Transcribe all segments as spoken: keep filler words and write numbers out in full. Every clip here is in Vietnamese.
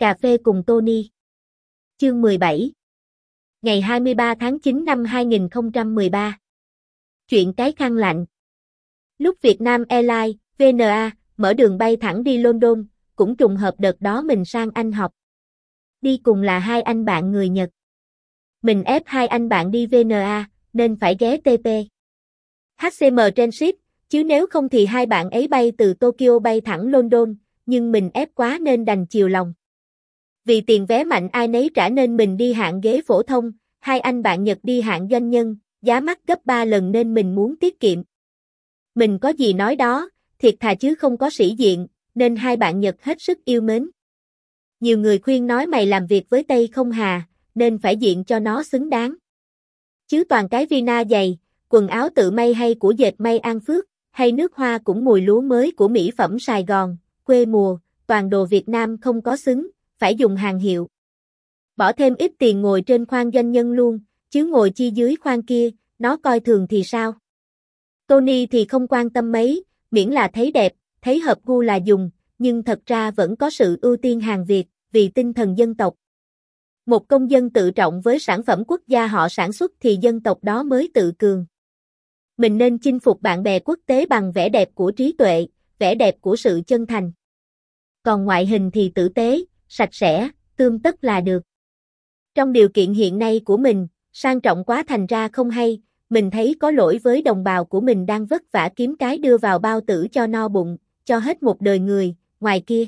Cà phê cùng Tony. Chương mười bảy. Ngày hai mươi ba tháng chín năm hai nghìn không trăm mười ba. Chuyện cái khăn lạnh. Lúc Vietnam Airlines, vê en a, mở đường bay thẳng đi London, cũng trùng hợp đợt đó mình sang Anh học. Đi cùng là hai anh bạn người Nhật. Mình ép hai anh bạn đi vê en a, nên phải ghé tê pê hát xê em Transit, chứ nếu không thì hai bạn ấy bay từ Tokyo bay thẳng London, nhưng mình ép quá nên đành chiều lòng. Vì tiền vé mạnh ai nấy trả nên mình đi hạng ghế phổ thông, hai anh bạn Nhật đi hạng doanh nhân, giá mắc gấp ba lần nên mình muốn tiết kiệm. Mình có gì nói đó, thiệt thà chứ không có sĩ diện, nên hai bạn Nhật hết sức yêu mến. Nhiều người khuyên nói mày làm việc với Tây không hà, nên phải diện cho nó xứng đáng. Chứ toàn cái Vina dày, quần áo tự may hay của dệt may An Phước, hay nước hoa cũng mùi lúa mới của mỹ phẩm Sài Gòn, quê mùa, toàn đồ Việt Nam không có xứng, phải dùng hàng hiệu. Bỏ thêm ít tiền ngồi trên khoang doanh nhân luôn, chứ ngồi chi dưới khoang kia, nó coi thường thì sao? Tony thì không quan tâm mấy, miễn là thấy đẹp, thấy hợp gu là dùng, nhưng thật ra vẫn có sự ưu tiên hàng Việt, vì tinh thần dân tộc. Một công dân tự trọng với sản phẩm quốc gia họ sản xuất thì dân tộc đó mới tự cường. Mình nên chinh phục bạn bè quốc tế bằng vẻ đẹp của trí tuệ, vẻ đẹp của sự chân thành. Còn ngoại hình thì tử tế, sạch sẽ, tươm tất là được. Trong điều kiện hiện nay của mình, sang trọng quá thành ra không hay, mình thấy có lỗi với đồng bào của mình đang vất vả kiếm cái đưa vào bao tử cho no bụng, cho hết một đời người, ngoài kia.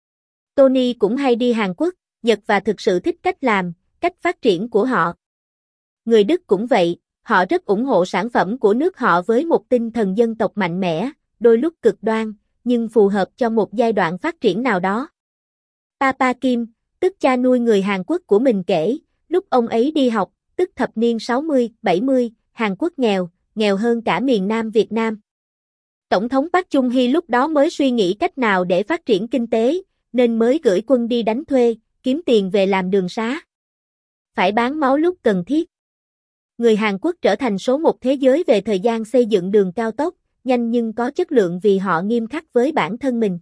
Tony cũng hay đi Hàn Quốc, Nhật và thực sự thích cách làm, cách phát triển của họ. Người Đức cũng vậy, họ rất ủng hộ sản phẩm của nước họ với một tinh thần dân tộc mạnh mẽ, đôi lúc cực đoan, nhưng phù hợp cho một giai đoạn phát triển nào đó. Papa Kim, tức cha nuôi người Hàn Quốc của mình kể, lúc ông ấy đi học, tức thập niên sáu mươi, bảy mươi, Hàn Quốc nghèo, nghèo hơn cả miền Nam Việt Nam. Tổng thống Park Chung-hee lúc đó mới suy nghĩ cách nào để phát triển kinh tế, nên mới gửi quân đi đánh thuê, kiếm tiền về làm đường xá. Phải bán máu lúc cần thiết. Người Hàn Quốc trở thành số một thế giới về thời gian xây dựng đường cao tốc, nhanh nhưng có chất lượng vì họ nghiêm khắc với bản thân mình.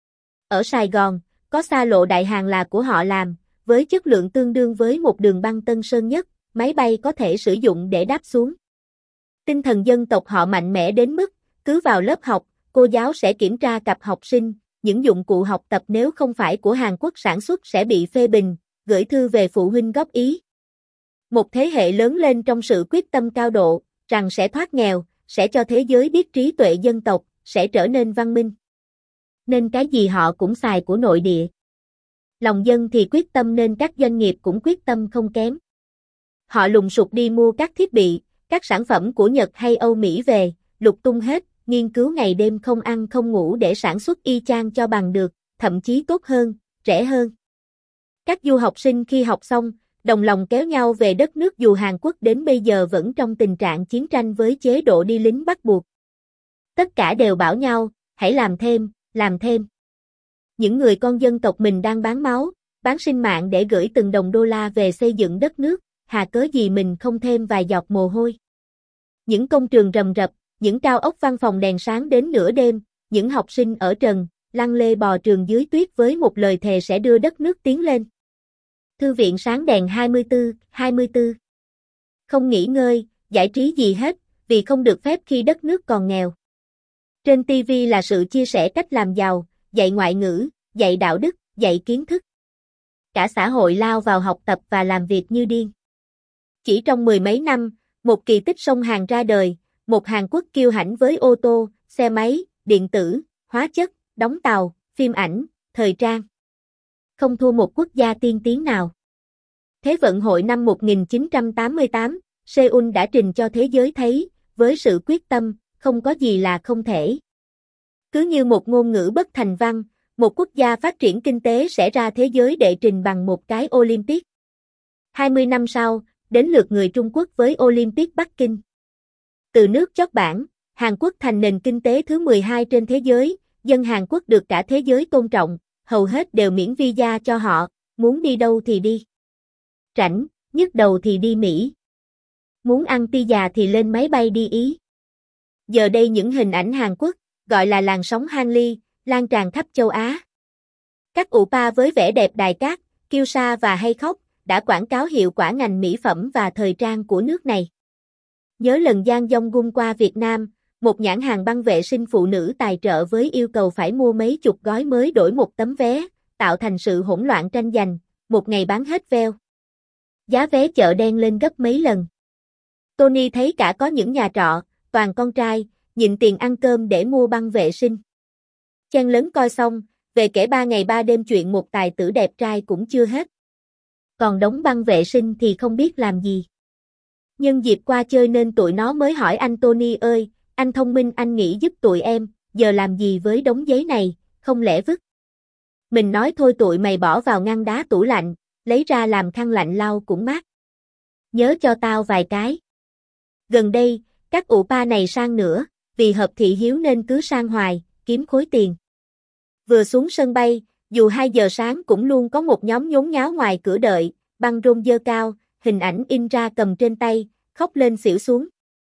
Ở Sài Gòn, có xa lộ Đại Hàn là của họ làm, với chất lượng tương đương với một đường băng Tân Sơn Nhất, máy bay có thể sử dụng để đáp xuống. Tinh thần dân tộc họ mạnh mẽ đến mức, cứ vào lớp học, cô giáo sẽ kiểm tra cặp học sinh, những dụng cụ học tập nếu không phải của Hàn Quốc sản xuất sẽ bị phê bình, gửi thư về phụ huynh góp ý. Một thế hệ lớn lên trong sự quyết tâm cao độ, rằng sẽ thoát nghèo, sẽ cho thế giới biết trí tuệ dân tộc, sẽ trở nên văn minh. Nên cái gì họ cũng xài của nội địa. Lòng dân thì quyết tâm nên các doanh nghiệp cũng quyết tâm không kém. Họ lùng sục đi mua các thiết bị, các sản phẩm của Nhật hay Âu Mỹ về, lục tung hết, nghiên cứu ngày đêm không ăn không ngủ để sản xuất y chang cho bằng được, thậm chí tốt hơn, rẻ hơn. Các du học sinh khi học xong, đồng lòng kéo nhau về đất nước dù Hàn Quốc đến bây giờ vẫn trong tình trạng chiến tranh với chế độ đi lính bắt buộc. Tất cả đều bảo nhau, hãy làm thêm, làm thêm. Những người con dân tộc mình đang bán máu, bán sinh mạng để gửi từng đồng đô la về xây dựng đất nước, hà cớ gì mình không thêm vài giọt mồ hôi. Những công trường rầm rập, những cao ốc văn phòng đèn sáng đến nửa đêm, những học sinh ở trần, lăn lê bò trường dưới tuyết với một lời thề sẽ đưa đất nước tiến lên. Thư viện sáng đèn hai mươi tư, hai mươi tư. Không nghỉ ngơi, giải trí gì hết, vì không được phép khi đất nước còn nghèo. Trên ti vi là sự chia sẻ cách làm giàu, dạy ngoại ngữ, dạy đạo đức, dạy kiến thức. Cả xã hội lao vào học tập và làm việc như điên. Chỉ trong mười mấy năm, một kỳ tích sông Hàn ra đời, một Hàn Quốc kiêu hãnh với ô tô, xe máy, điện tử, hóa chất, đóng tàu, phim ảnh, thời trang. Không thua một quốc gia tiên tiến nào. Thế vận hội năm một nghìn chín trăm tám mươi tám, Seoul đã trình cho thế giới thấy, với sự quyết tâm, không có gì là không thể. Cứ như một ngôn ngữ bất thành văn, một quốc gia phát triển kinh tế sẽ ra thế giới đệ trình bằng một cái Olympic. hai mươi năm sau, đến lượt người Trung Quốc với Olympic Bắc Kinh. Từ nước chót bảng, Hàn Quốc thành nền kinh tế thứ mười hai trên thế giới, dân Hàn Quốc được cả thế giới tôn trọng, hầu hết đều miễn visa cho họ, muốn đi đâu thì đi. Rảnh, nhức đầu thì đi Mỹ. Muốn ăn pizza thì lên máy bay đi Ý. Giờ đây những hình ảnh Hàn Quốc, gọi là làn sóng Hàn Ly, lan tràn khắp châu Á. Các ụ pa với vẻ đẹp đài cát, kiêu sa và hay khóc, đã quảng cáo hiệu quả ngành mỹ phẩm và thời trang của nước này. Nhớ lần Giang Dong-gun qua Việt Nam, một nhãn hàng băng vệ sinh phụ nữ tài trợ với yêu cầu phải mua mấy chục gói mới đổi một tấm vé, tạo thành sự hỗn loạn tranh giành, một ngày bán hết veo. Giá vé chợ đen lên gấp mấy lần. Tony thấy cả có những nhà trọ, toàn con trai, nhịn tiền ăn cơm để mua băng vệ sinh. Chen lớn coi xong, về kể ba ngày ba đêm chuyện một tài tử đẹp trai cũng chưa hết. Còn đống băng vệ sinh thì không biết làm gì. Nhân dịp qua chơi nên tụi nó mới hỏi anh Tony ơi, anh thông minh anh nghĩ giúp tụi em, giờ làm gì với đống giấy này, không lẽ vứt. Mình nói thôi tụi mày bỏ vào ngăn đá tủ lạnh, lấy ra làm khăn lạnh lau cũng mát. Nhớ cho tao vài cái. Gần đây, các ụ pa này sang nữa, vì hợp thị hiếu nên cứ sang hoài, kiếm khối tiền. Vừa xuống sân bay, dù hai giờ sáng cũng luôn có một nhóm nhốn nháo ngoài cửa đợi, băng rôn dơ cao, hình ảnh in ra cầm trên tay, khóc lên xỉu xuống.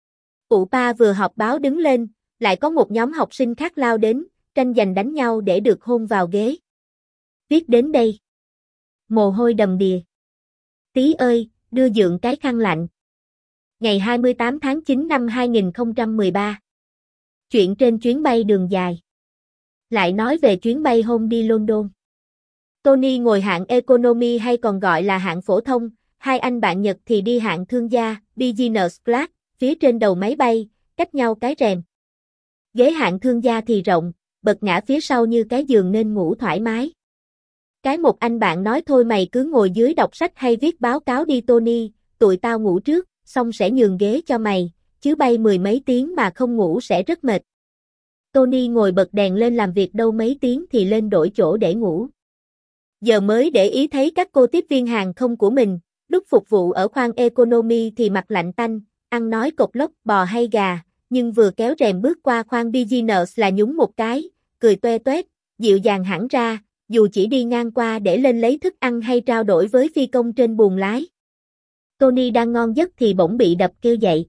Ụ pa vừa họp báo đứng lên, lại có một nhóm học sinh khác lao đến, tranh giành đánh nhau để được hôn vào ghế. Viết đến đây. Mồ hôi đầm đìa. Tí ơi, đưa dượng cái khăn lạnh. Ngày hai mươi tám tháng chín năm hai nghìn không trăm mười ba. Chuyện trên chuyến bay đường dài. Lại nói về chuyến bay hôm đi London. Tony ngồi hạng economy hay còn gọi là hạng phổ thông, hai anh bạn Nhật thì đi hạng thương gia, business class, phía trên đầu máy bay, cách nhau cái rèm. Ghế hạng thương gia thì rộng, bật ngã phía sau như cái giường nên ngủ thoải mái. Cái một anh bạn nói thôi mày cứ ngồi dưới đọc sách hay viết báo cáo đi Tony, tụi tao ngủ trước, xong sẽ nhường ghế cho mày, chứ bay mười mấy tiếng mà không ngủ sẽ rất mệt. Tony ngồi bật đèn lên làm việc đâu mấy tiếng thì lên đổi chỗ để ngủ. Giờ mới để ý thấy các cô tiếp viên hàng không của mình, lúc phục vụ ở khoang economy thì mặt lạnh tanh, ăn nói cộc lốc bò hay gà, nhưng vừa kéo rèm bước qua khoang business là nhúng một cái, cười toe toét, dịu dàng hẳn ra, dù chỉ đi ngang qua để lên lấy thức ăn hay trao đổi với phi công trên buồng lái. Tony đang ngon giấc thì bỗng bị đập kêu dậy.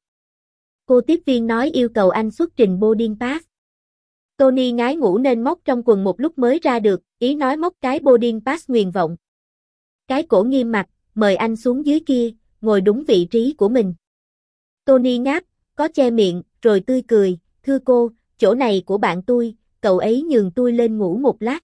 Cô tiếp viên nói yêu cầu anh xuất trình boarding pass. Tony ngái ngủ nên móc trong quần một lúc mới ra được, ý nói móc cái boarding pass nguyền vọng. Cái cổ nghiêm mặt, mời anh xuống dưới kia, ngồi đúng vị trí của mình. Tony ngáp, có che miệng, rồi tươi cười, thưa cô, chỗ này của bạn tôi, cậu ấy nhường tôi lên ngủ một lát.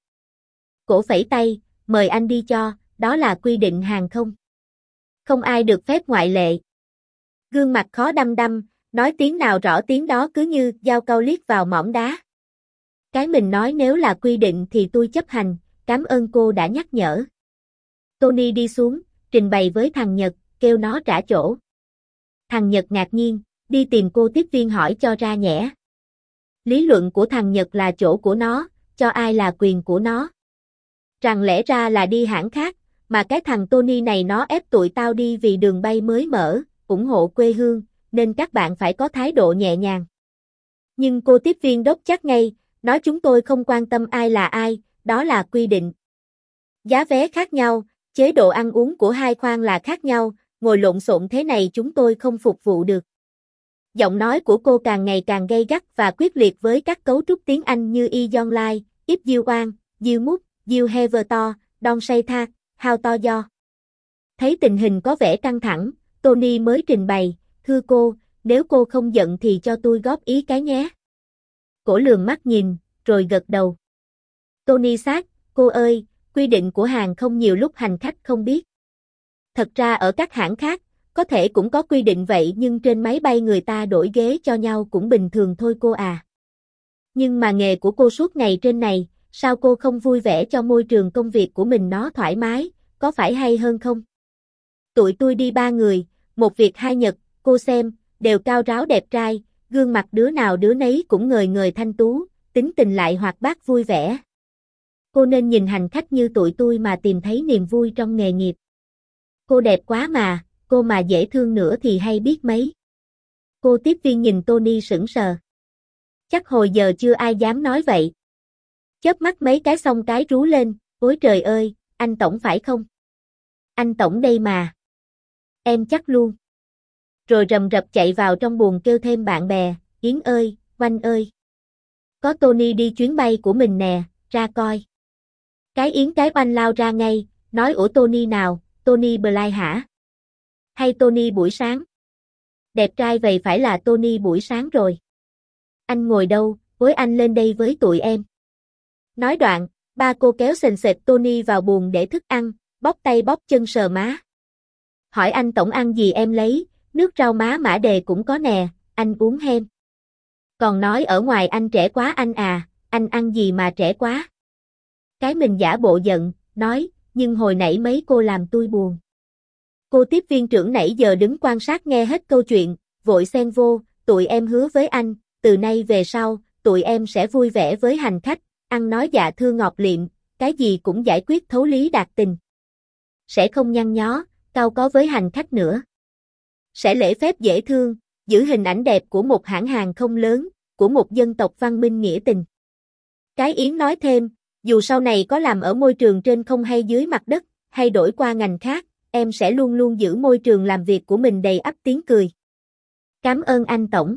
Cổ phẩy tay, mời anh đi cho, đó là quy định hàng không. Không ai được phép ngoại lệ. Gương mặt khó đăm đăm, nói tiếng nào rõ tiếng đó cứ như dao cau liếc vào mỏm đá. Cái mình nói nếu là quy định thì tôi chấp hành, cảm ơn cô đã nhắc nhở. Tony đi xuống, trình bày với thằng Nhật, kêu nó trả chỗ. Thằng Nhật ngạc nhiên, đi tìm cô tiếp viên hỏi cho ra nhẽ. Lý luận của thằng Nhật là chỗ của nó, cho ai là quyền của nó. Rằng lẽ ra là đi hãng khác, mà cái thằng Tony này nó ép tụi tao đi vì đường bay mới mở, ủng hộ quê hương, nên các bạn phải có thái độ nhẹ nhàng. Nhưng cô tiếp viên đốc chắc ngay, nói chúng tôi không quan tâm ai là ai, đó là quy định. Giá vé khác nhau, chế độ ăn uống của hai khoang là khác nhau, ngồi lộn xộn thế này chúng tôi không phục vụ được. Giọng nói của cô càng ngày càng gay gắt và quyết liệt với các cấu trúc tiếng Anh như I Yong Lai, If You Want, You Must, You Have To, Don't Say Tha, How To Do. Thấy tình hình có vẻ căng thẳng, Tony mới trình bày, thưa cô, nếu cô không giận thì cho tôi góp ý cái nhé. Cổ lườm mắt nhìn, rồi gật đầu. Tony sát, cô ơi, quy định của hàng không nhiều lúc hành khách không biết. Thật ra ở các hãng khác, có thể cũng có quy định vậy nhưng trên máy bay người ta đổi ghế cho nhau cũng bình thường thôi cô à. Nhưng mà nghề của cô suốt ngày trên này, sao cô không vui vẻ cho môi trường công việc của mình nó thoải mái, có phải hay hơn không? Tụi tôi đi ba người, một Việt hai Nhật, cô xem, đều cao ráo đẹp trai, gương mặt đứa nào đứa nấy cũng ngời ngời thanh tú, tính tình lại hoạt bát vui vẻ. Cô nên nhìn hành khách như tụi tôi mà tìm thấy niềm vui trong nghề nghiệp. Cô đẹp quá mà, cô mà dễ thương nữa thì hay biết mấy. Cô tiếp viên nhìn Tony sững sờ. Chắc hồi giờ chưa ai dám nói vậy. Chớp mắt mấy cái xong cái rú lên, ôi trời ơi, anh Tổng phải không? Anh Tổng đây mà. Em chắc luôn. Rồi rầm rập chạy vào trong buồng kêu thêm bạn bè, Yến ơi, Oanh ơi. Có Tony đi chuyến bay của mình nè, ra coi. Cái Yến cái oanh lao ra ngay, nói ủa Tony nào, Tony Bly hả? Hay Tony buổi sáng? Đẹp trai vậy phải là Tony buổi sáng rồi. Anh ngồi đâu, với anh lên đây với tụi em. Nói đoạn, ba cô kéo sền sệt Tony vào buồng để thức ăn, bóp tay bóp chân sờ má. Hỏi anh tổng ăn gì em lấy, nước rau má mã đề cũng có nè, anh uống hem. Còn nói ở ngoài anh trẻ quá anh à, anh ăn gì mà trẻ quá. Cái mình giả bộ giận, nói, nhưng hồi nãy mấy cô làm tôi buồn. Cô tiếp viên trưởng nãy giờ đứng quan sát nghe hết câu chuyện, vội xen vô, tụi em hứa với anh, từ nay về sau, tụi em sẽ vui vẻ với hành khách, ăn nói dạ thưa ngọt liệm, cái gì cũng giải quyết thấu lý đạt tình. Sẽ không nhăn nhó, cau có với hành khách nữa. Sẽ lễ phép dễ thương, giữ hình ảnh đẹp của một hãng hàng không lớn, của một dân tộc văn minh nghĩa tình. Cái Yến nói thêm, dù sau này có làm ở môi trường trên không hay dưới mặt đất, hay đổi qua ngành khác, em sẽ luôn luôn giữ môi trường làm việc của mình đầy ắp tiếng cười. Cảm ơn anh Tổng.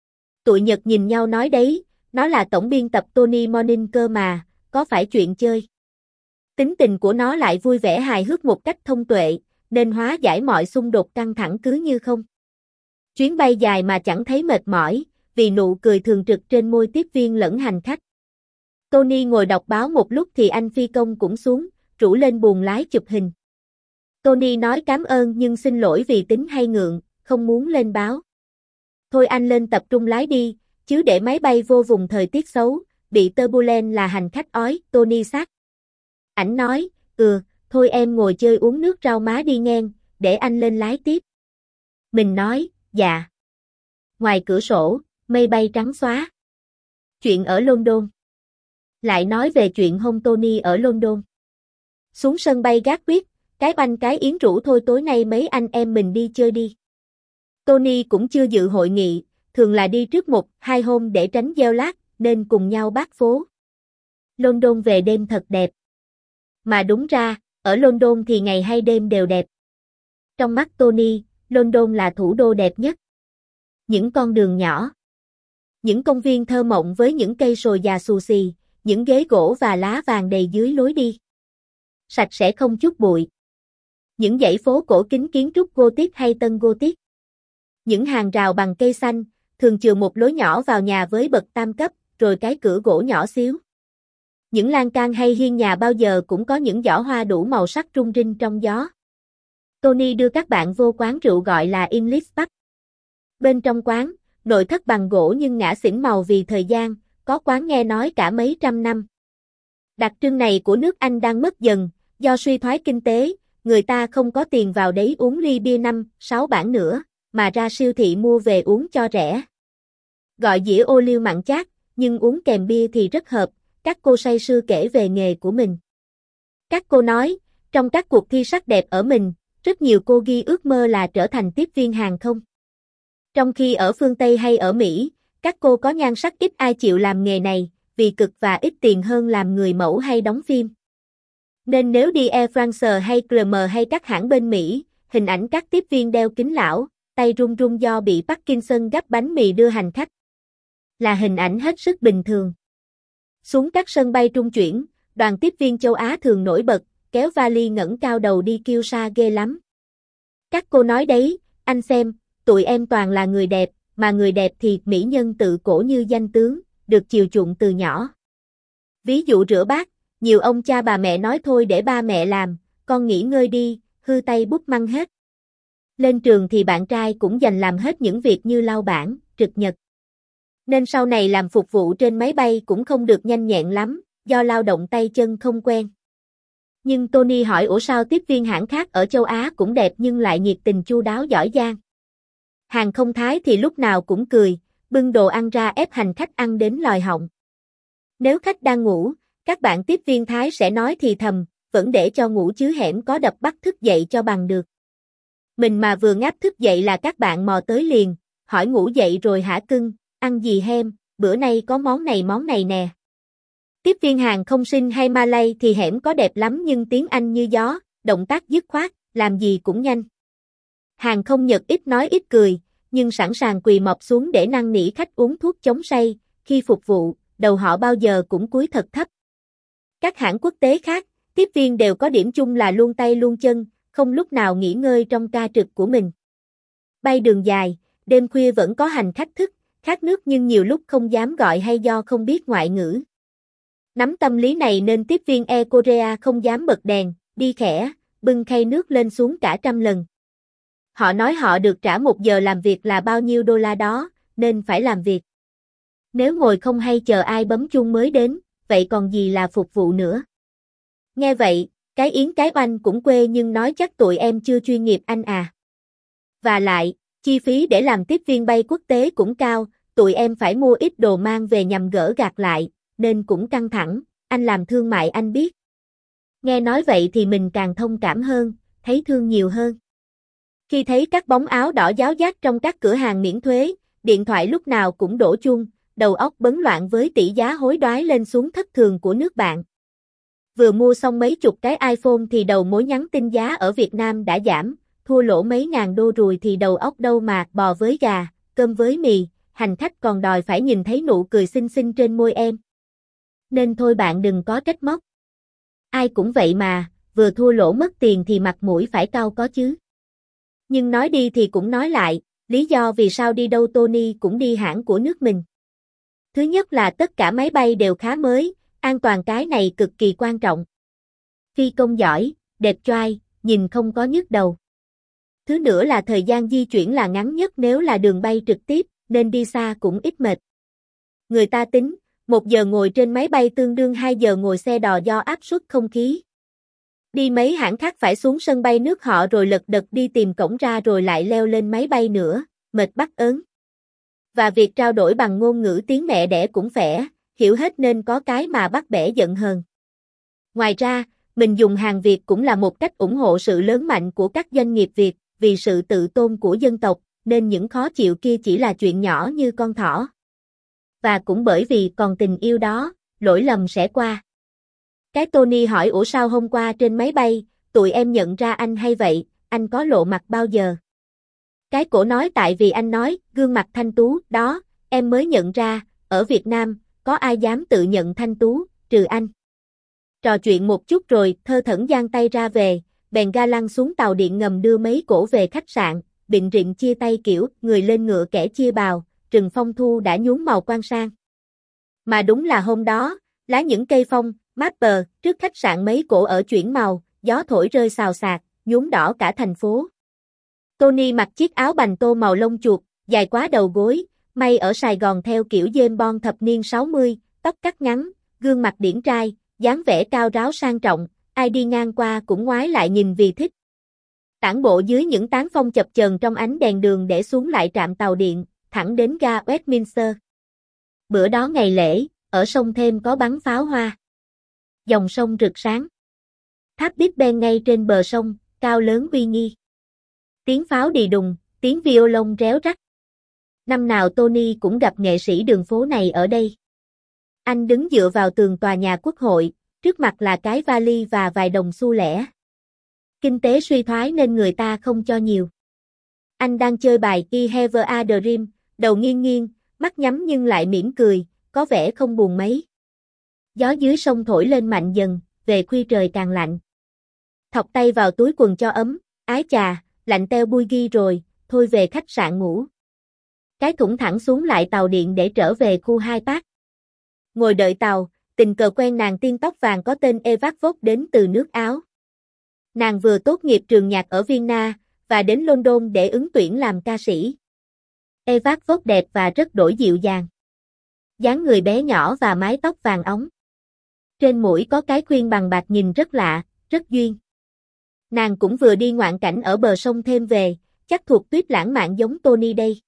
Tụi Nhật nhìn nhau nói đấy, nó là tổng biên tập Tony Morning cơ mà, có phải chuyện chơi. Tính tình của nó lại vui vẻ hài hước một cách thông tuệ, nên hóa giải mọi xung đột căng thẳng cứ như không. Chuyến bay dài mà chẳng thấy mệt mỏi, vì nụ cười thường trực trên môi tiếp viên lẫn hành khách. Tony ngồi đọc báo một lúc thì anh phi công cũng xuống, rủ lên buồng lái chụp hình. Tony nói cảm ơn nhưng xin lỗi vì tính hay ngượng, không muốn lên báo. Thôi anh lên tập trung lái đi, chứ để máy bay vô vùng thời tiết xấu, bị turbulent là hành khách ói, Tony sát. Ảnh nói, ừ, thôi em ngồi chơi uống nước rau má đi ngang, để anh lên lái tiếp. Mình nói, dạ. Ngoài cửa sổ, mây bay trắng xóa. Chuyện ở London. Lại nói về chuyện hôm Tony ở London. Xuống sân bay Gatwick, cái oanh cái Yến rủ thôi tối nay mấy anh em mình đi chơi đi. Tony cũng chưa dự hội nghị, thường là đi trước một, hai hôm để tránh gieo lát, nên cùng nhau bát phố. London về đêm thật đẹp. Mà đúng ra, ở London thì ngày hay đêm đều đẹp. Trong mắt Tony, London là thủ đô đẹp nhất. Những con đường nhỏ. Những công viên thơ mộng với những cây sồi già xù xì, những ghế gỗ và lá vàng đầy dưới lối đi. Sạch sẽ không chút bụi. Những dãy phố cổ kính kiến trúc Gothic hay Tân Gothic. Những hàng rào bằng cây xanh, thường chừa một lối nhỏ vào nhà với bậc tam cấp, rồi cái cửa gỗ nhỏ xíu. Những lan can hay hiên nhà bao giờ cũng có những giỏ hoa đủ màu sắc rung rinh trong gió. Tony đưa các bạn vô quán rượu gọi là English Pub. Bên trong quán, nội thất bằng gỗ nhưng ngả xỉn màu vì thời gian, có quán nghe nói cả mấy trăm năm. Đặc trưng này của nước Anh đang mất dần, do suy thoái kinh tế, người ta không có tiền vào đấy uống ly bia năm, sáu bảng nữa, mà ra siêu thị mua về uống cho rẻ. Gọi dĩa ô liu mặn chát, nhưng uống kèm bia thì rất hợp, các cô say sưa kể về nghề của mình. Các cô nói, trong các cuộc thi sắc đẹp ở mình, rất nhiều cô ghi ước mơ là trở thành tiếp viên hàng không. Trong khi ở phương Tây hay ở Mỹ, các cô có nhan sắc ít ai chịu làm nghề này, vì cực và ít tiền hơn làm người mẫu hay đóng phim. Nên nếu đi Air France hay giê em hay các hãng bên Mỹ, hình ảnh các tiếp viên đeo kính lão, tay run run do bị Parkinson gắp bánh mì đưa hành khách, là hình ảnh hết sức bình thường. Xuống các sân bay trung chuyển, đoàn tiếp viên châu Á thường nổi bật, kéo vali ngẩng cao đầu đi kiêu sa ghê lắm. Các cô nói đấy, anh xem, tụi em toàn là người đẹp, mà người đẹp thì mỹ nhân tự cổ như danh tướng, được chiều chuộng từ nhỏ. Ví dụ rửa bát, nhiều ông cha bà mẹ nói thôi để ba mẹ làm, con nghỉ ngơi đi, hư tay bút măng hết. Lên trường thì bạn trai cũng dành làm hết những việc như lau bảng, trực nhật. Nên sau này làm phục vụ trên máy bay cũng không được nhanh nhẹn lắm, do lao động tay chân không quen. Nhưng Tony hỏi ủa sao tiếp viên hãng khác ở châu Á cũng đẹp nhưng lại nhiệt tình chu đáo giỏi giang. Hàng không Thái thì lúc nào cũng cười, bưng đồ ăn ra ép hành khách ăn đến lòi họng. Nếu khách đang ngủ, các bạn tiếp viên Thái sẽ nói thì thầm, vẫn để cho ngủ chứ hẻm có đập bắt thức dậy cho bằng được. Mình mà vừa ngáp thức dậy là các bạn mò tới liền, hỏi ngủ dậy rồi hả cưng, ăn gì hem, bữa nay có món này món này nè. Tiếp viên hàng không Sinh hay Malay thì hẻm có đẹp lắm nhưng tiếng Anh như gió, động tác dứt khoát, làm gì cũng nhanh. Hàng không Nhật ít nói ít cười, nhưng sẵn sàng quỳ mọp xuống để năn nỉ khách uống thuốc chống say, khi phục vụ, đầu họ bao giờ cũng cúi thật thấp. Các hãng quốc tế khác, tiếp viên đều có điểm chung là luôn tay luôn chân, không lúc nào nghỉ ngơi trong ca trực của mình. Bay đường dài, đêm khuya vẫn có hành khách thức, khát nước nhưng nhiều lúc không dám gọi hay do không biết ngoại ngữ. Nắm tâm lý này nên tiếp viên Air Korea không dám bật đèn, đi khẽ, bưng khay nước lên xuống cả trăm lần. Họ nói họ được trả một giờ làm việc là bao nhiêu đô la đó, nên phải làm việc. Nếu ngồi không hay chờ ai bấm chuông mới đến, vậy còn gì là phục vụ nữa. Nghe vậy, cái Yến cái Oanh cũng quê nhưng nói chắc tụi em chưa chuyên nghiệp anh à. Và lại, chi phí để làm tiếp viên bay quốc tế cũng cao, tụi em phải mua ít đồ mang về nhằm gỡ gạc lại, nên cũng căng thẳng, anh làm thương mại anh biết. Nghe nói vậy thì mình càng thông cảm hơn, thấy thương nhiều hơn. Khi thấy các bóng áo đỏ giáo giác trong các cửa hàng miễn thuế, điện thoại lúc nào cũng đổ chuông, đầu óc bấn loạn với tỷ giá hối đoái lên xuống thất thường của nước bạn. Vừa mua xong mấy chục cái iPhone thì đầu mối nhắn tin giá ở Việt Nam đã giảm, thua lỗ mấy ngàn đô rồi thì đầu óc đâu mà bò với gà, cơm với mì, hành khách còn đòi phải nhìn thấy nụ cười xinh xinh trên môi em. Nên thôi bạn đừng có trách móc. Ai cũng vậy mà, vừa thua lỗ mất tiền thì mặt mũi phải cau có chứ. Nhưng nói đi thì cũng nói lại, lý do vì sao đi đâu Tony cũng đi hãng của nước mình. Thứ nhất là tất cả máy bay đều khá mới, an toàn cái này cực kỳ quan trọng. Phi công giỏi, đẹp trai, nhìn không có nhức đầu. Thứ nữa là thời gian di chuyển là ngắn nhất nếu là đường bay trực tiếp, nên đi xa cũng ít mệt. Người ta tính, một giờ ngồi trên máy bay tương đương hai giờ ngồi xe đò do áp suất không khí. Đi mấy hãng khác phải xuống sân bay nước họ rồi lật đật đi tìm cổng ra rồi lại leo lên máy bay nữa, mệt bắt ớn. Và việc trao đổi bằng ngôn ngữ tiếng mẹ đẻ cũng phẻ, hiểu hết nên có cái mà bắt bẻ giận hờn. Ngoài ra, mình dùng hàng Việt cũng là một cách ủng hộ sự lớn mạnh của các doanh nghiệp Việt, vì sự tự tôn của dân tộc, nên những khó chịu kia chỉ là chuyện nhỏ như con thỏ. Và cũng bởi vì còn tình yêu đó, lỗi lầm sẽ qua. Cái Tony hỏi ủa sao hôm qua trên máy bay, tụi em nhận ra anh hay vậy, anh có lộ mặt bao giờ? Cái cổ nói tại vì anh nói, gương mặt thanh tú, đó, em mới nhận ra, ở Việt Nam, có ai dám tự nhận thanh tú, trừ anh. Trò chuyện một chút rồi, thơ thẩn giang tay ra về, bèn ga lăng xuống tàu điện ngầm đưa mấy cổ về khách sạn, bịn rịn chia tay kiểu, người lên ngựa kẻ chia bào, rừng phong thu đã nhuốm màu quan sang. Mà đúng là hôm đó, lá những cây phong, mát bờ, trước khách sạn mấy cổ ở chuyển màu, gió thổi rơi xào xạc, nhuốm đỏ cả thành phố. Tony mặc chiếc áo bành tô màu lông chuột, dài quá đầu gối, may ở Sài Gòn theo kiểu James Bond thập niên sáu mươi, tóc cắt ngắn, gương mặt điển trai, dáng vẻ cao ráo sang trọng, ai đi ngang qua cũng ngoái lại nhìn vì thích. Tản bộ dưới những tán phong chập chờn trong ánh đèn đường để xuống lại trạm tàu điện, thẳng đến ga Westminster. Bữa đó ngày lễ, ở sông Thêm có bắn pháo hoa. Dòng sông rực sáng. Tháp Big Ben ngay trên bờ sông, cao lớn uy nghi. Tiếng pháo đì đùng, tiếng violon réo rắt. Năm nào Tony cũng gặp nghệ sĩ đường phố này ở đây. Anh đứng dựa vào tường tòa nhà Quốc hội, trước mặt là cái vali và vài đồng xu lẻ. Kinh tế suy thoái nên người ta không cho nhiều. Anh đang chơi bài I Have a Dream, đầu nghiêng nghiêng, mắt nhắm nhưng lại mỉm cười, có vẻ không buồn mấy. Gió dưới sông thổi lên mạnh dần, về khuya trời càng lạnh. Thọc tay vào túi quần cho ấm, ái chà, lạnh teo bui ghi rồi, thôi về khách sạn ngủ. Cái thủng thẳng xuống lại tàu điện để trở về khu hai Park. Ngồi đợi tàu, tình cờ quen nàng tiên tóc vàng có tên Eva Vogt đến từ nước Áo. Nàng vừa tốt nghiệp trường nhạc ở Vienna, và đến London để ứng tuyển làm ca sĩ. Eva Vogt đẹp và rất đổi dịu dàng. Dáng người bé nhỏ và mái tóc vàng óng. Trên mũi có cái khuyên bằng bạc nhìn rất lạ, rất duyên. Nàng cũng vừa đi ngoạn cảnh ở bờ sông Thêm về, chắc thuộc tuyết lãng mạn giống Tony đây.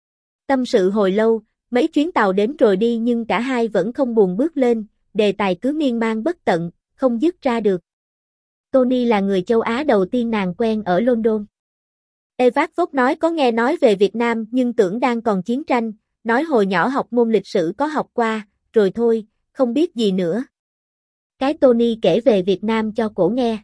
Tâm sự hồi lâu, mấy chuyến tàu đến rồi đi nhưng cả hai vẫn không buồn bước lên, đề tài cứ miên man bất tận, không dứt ra được. Tony là người châu Á đầu tiên nàng quen ở London. Eva Vogt nói có nghe nói về Việt Nam nhưng tưởng đang còn chiến tranh, nói hồi nhỏ học môn lịch sử có học qua, rồi thôi, không biết gì nữa. Cái Tony kể về Việt Nam cho cổ nghe.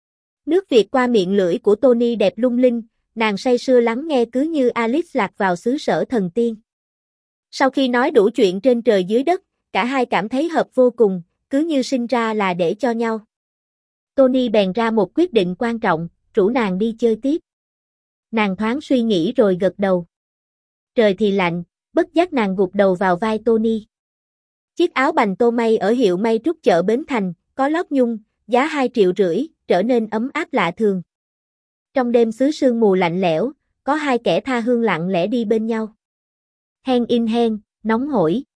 Nước Việt qua miệng lưỡi của Tony đẹp lung linh, nàng say sưa lắng nghe cứ như Alice lạc vào xứ sở thần tiên. Sau khi nói đủ chuyện trên trời dưới đất, cả hai cảm thấy hợp vô cùng, cứ như sinh ra là để cho nhau. Tony bèn ra một quyết định quan trọng, rủ nàng đi chơi tiếp. Nàng thoáng suy nghĩ rồi gật đầu. Trời thì lạnh, bất giác nàng gục đầu vào vai Tony. Chiếc áo bành tô may ở hiệu may trúc chợ Bến Thành, có lót nhung, giá hai triệu rưỡi, trở nên ấm áp lạ thường. Trong đêm xứ sương mù lạnh lẽo, có hai kẻ tha hương lặng lẽ đi bên nhau. Hen in hen, nóng hổi.